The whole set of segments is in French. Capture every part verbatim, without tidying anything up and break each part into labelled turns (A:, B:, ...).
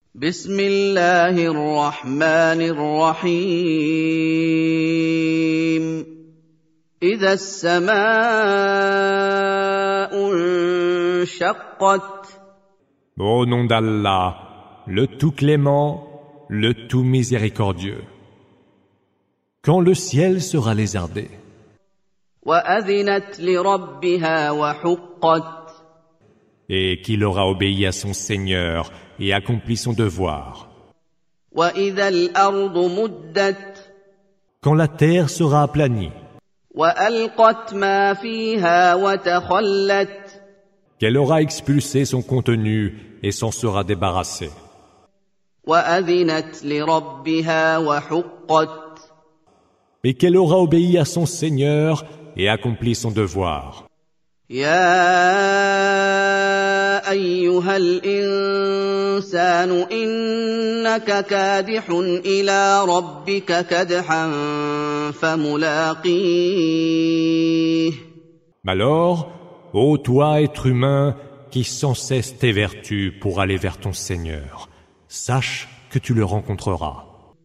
A: بسم الله الرحمن الرحيم إذا السماء انشقت
B: Au nom d'Allah, le tout clément, le tout miséricordieux. Quand le ciel sera lézardé
A: وأذنت لربها وحقت
B: et qu'il aura obéi à son Seigneur et accompli son devoir.
A: وإذا الأرض مدت
B: Quand la terre sera aplanie,
A: وألقت ما فيها وتخلت
B: qu'elle aura expulsé son contenu et s'en sera débarrassée.
A: وأذنت لربها وحقت
B: Et qu'elle aura obéi à son Seigneur et accompli son devoir.
A: يا أيها الإنسان إنك كادح إلى ربك كدحا فملاقيه
B: Alors, ô toi, être humain, qui sans cesse t'évertues pour aller vers ton Seigneur, sache que tu le rencontreras.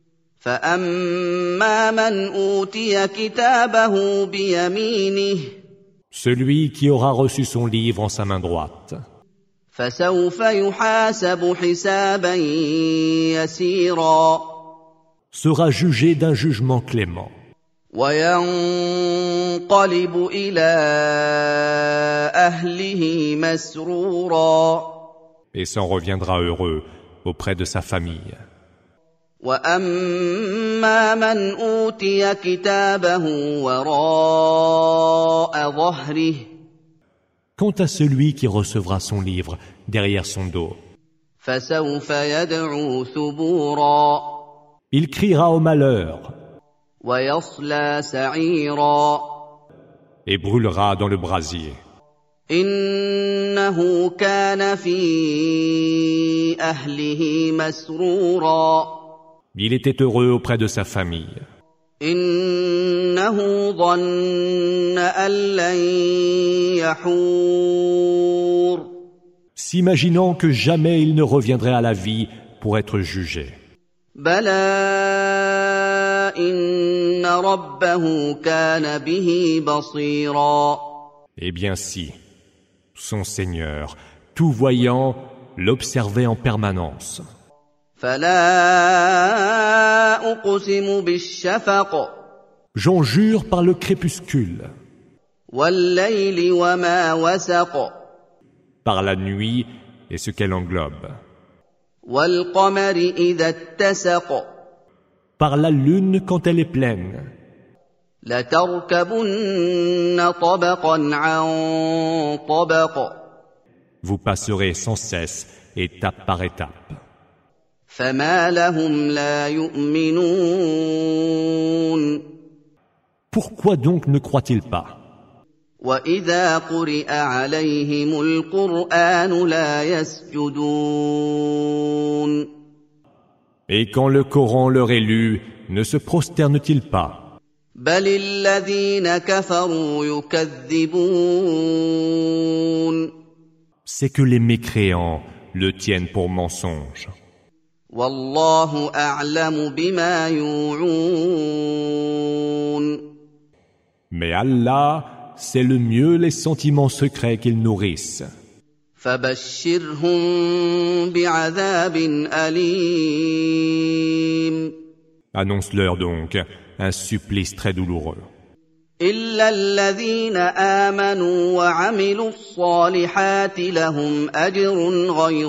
A: فأما من أوتي كتابه بيمينه
B: Celui qui aura reçu son livre en sa main droite,
A: فسوف يحاسب حسابا يسيرا
B: sera jugé d'un jugement clément
A: وينقلب إلى أهله مسرورا
B: et s'en reviendra heureux auprès de sa famille.
A: وأما من أوتي كتابه وراء ظهره
B: Quant à celui qui recevra son livre derrière son dos,
A: فسوف يدعو ثبورا
B: il criera au malheur
A: ويصلى سعيرا
B: et brûlera dans le brasier.
A: إنه كان في أهله مسرورا
B: Il était heureux auprès de sa famille.
A: إنه ظن أن لن يحور
B: S'imaginant que jamais il ne reviendrait à la vie pour être jugé.
A: بلى إن ربه كان به بصيرا
B: Eh bien si, son Seigneur, tout voyant, l'observait en permanence.
A: فلا أقسم بالشفق
B: J'en jure par le crépuscule,
A: والليل وما وسق
B: par la nuit et ce qu'elle englobe,
A: والقمر إذا اتسق
B: par la lune quand elle est pleine.
A: لتركبن طبقا عن طبق
B: Vous passerez sans cesse, étape par étape.
A: فما لهم لا يؤمنون
B: Pourquoi donc ne croient-ils pas?
A: وإذا قرئ عليهم القرآن لا يسجدون
B: Et quand le Coran leur est lu, ne se prosternent-ils pas?
A: بل الذين كفروا يكذبون
B: C'est que les mécréants le tiennent pour mensonge.
A: والله أعلم بما يوعون
B: Mais Allah sait le mieux les sentiments secrets qu'ils nourrissent.
A: فبشرهم بعذاب أليم
B: Annonce-leur donc un supplice très douloureux.
A: إلا الذين آمنوا وعملوا الصالحات لهم أجر غير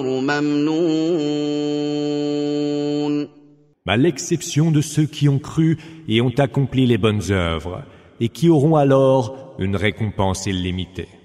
A: ممنون
B: À l'exception de ceux qui ont cru et ont accompli les bonnes œuvres, et qui auront alors une récompense illimitée.